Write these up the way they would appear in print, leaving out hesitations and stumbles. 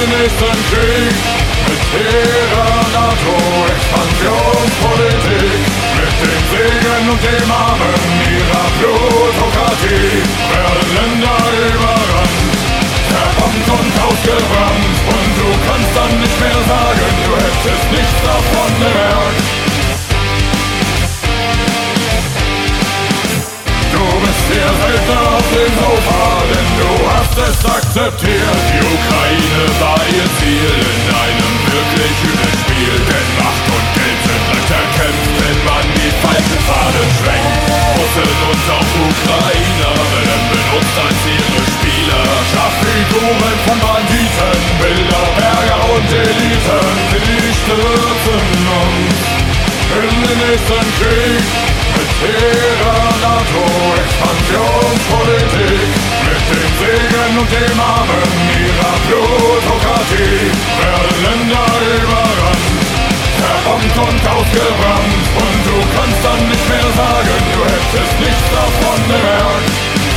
den nächsten Krieg. Mit ihrer NATO-Expansionspolitik, mit dem Segen und dem Armen ihrer Plutokratie werden Länder überrannt, zerbombt und ausgebrannt. Und du kannst dann nicht mehr sagen, du hättest nichts davon bemerkt. Du bist der Söldner auf dem Sofa, denn du hast es akzeptiert. Die Ukraine war ihr Ziel in einem wirklich üblen Spiel. Denn Macht und Geld sind leicht erkämpft, wenn man die falschen Fahnen schwenkt. Russen und auch Ukrainer werden benutzt als ihre Spieler. Schachfiguren von Banditen, Bilderberger und Eliten, die stürzen uns in den nächsten Krieg. Mit ihrer NATO-Expansionspolitik, mit dem Segen und dem Armen ihrer Plutokratie werden Länder überrannt, zerbombt und ausgebrannt. Und du kannst dann nicht mehr sagen, du hättest nichts davon bemerkt.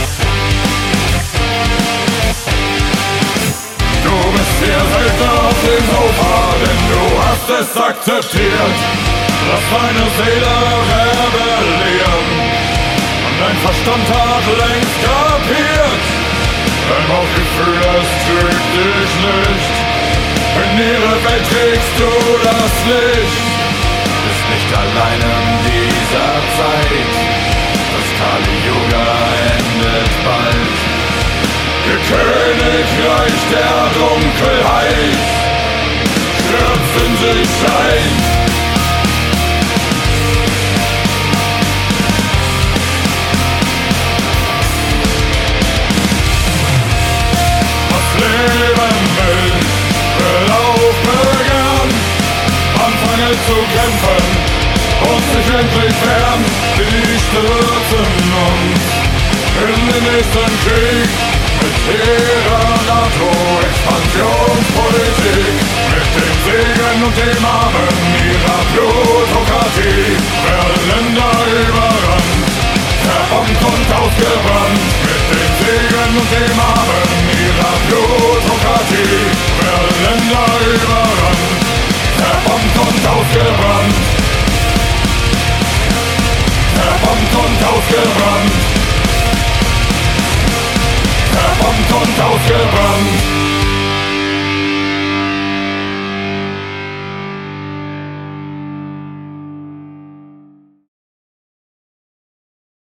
Du bist der Söldner auf dem Sofa, denn du hast es akzeptiert. Lass deine Seele rebellieren und dein Verstand hat längst kapiert. Dein Bauchgefühl, es trügt dich nicht. In ihre Welt trägst du das Licht. Bist nicht allein in dieser Zeit. Das Kali-Yuga endet bald. Ihr Königreich der Dunkelheit stürzt in sich ein. Zu kämpfen und sich endlich wehren, die stürzen uns in den nächsten Krieg. Mit ihrer NATO-Expansionspolitik, mit dem Segen und dem Armen ihrer Plutokratie werden Länder über